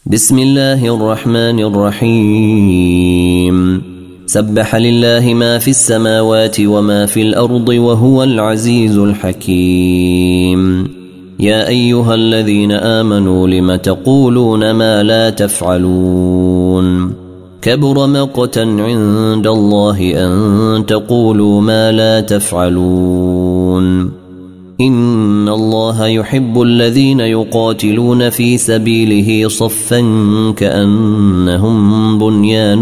بسم الله الرحمن الرحيم سبح لله ما في السماوات وما في الأرض وهو العزيز الحكيم يا أيها الذين آمنوا لم تقولون ما لا تفعلون كبر مقتا عند الله أن تقولوا ما لا تفعلون إن الله يحب الذين يقاتلون في سبيله صفا كأنهم بنيان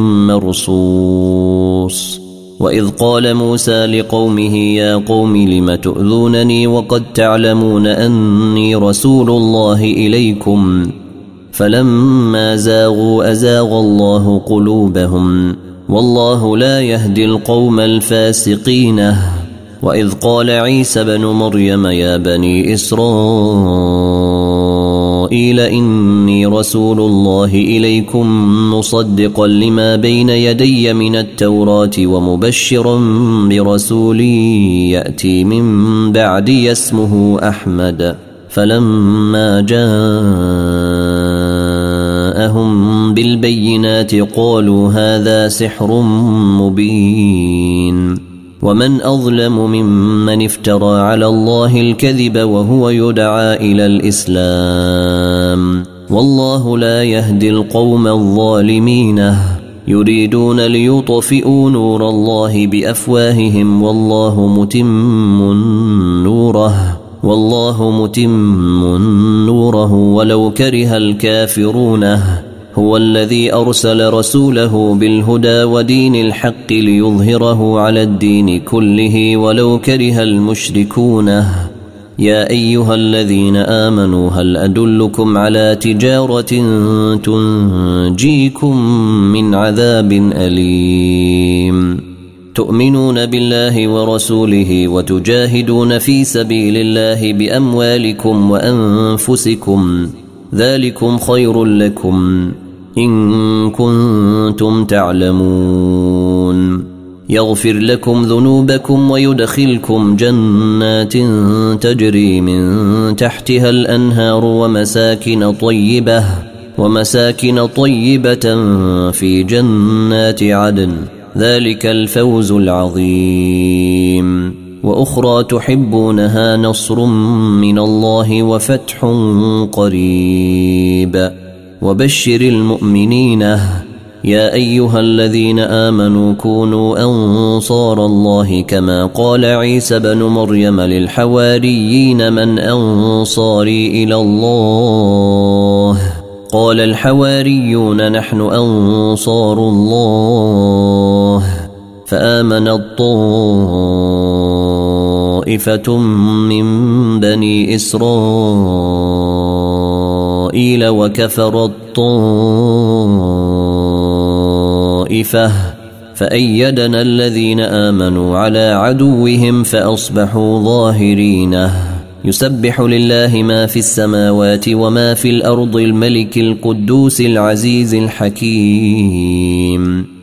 مرصوص وإذ قال موسى لقومه يا قوم لم تؤذونني وقد تعلمون أني رسول الله إليكم فلما زاغوا أزاغ الله قلوبهم والله لا يهدي القوم الفاسقين وإذ قال عيسى بن مريم يا بني إسرائيل إني رسول الله إليكم مصدقا لما بين يدي من التوراة ومبشرا برسول يأتي من بعدي اسمه أحمد فلما جاءهم بالبينات قالوا هذا سحر مبين ومن أظلم ممن افترى على الله الكذب وهو يدعى إلى الإسلام والله لا يهدي القوم الظالمين يريدون ليطفئوا نور الله بأفواههم والله متم نوره ولو كره الكافرون هو الذي أرسل رسوله بالهدى ودين الحق ليظهره على الدين كله ولو كره المشركون يا أيها الذين آمنوا هل أدلكم على تجارة تنجيكم من عذاب أليم تؤمنون بالله ورسوله وتجاهدون في سبيل الله بأموالكم وأنفسكم ذلكم خير لكم إن كنتم تعلمون يغفر لكم ذنوبكم ويدخلكم جنات تجري من تحتها الأنهار ومساكن طيبة في جنات عدن ذلك الفوز العظيم وأخرى تحبونها نصر من الله وفتح قريب وبشر المؤمنين يا أيها الذين آمنوا كونوا أنصار الله كما قال عيسى بن مريم للحواريين من أنصاري إلى الله قال الحواريون نحن أنصار الله فآمنت طائفة من بني إسرائيل وكفرت طائفة فأيدنا الذين آمنوا على عدوهم فأصبحوا ظاهرين يسبح لله ما في السماوات وما في الأرض الملك القدوس العزيز الحكيم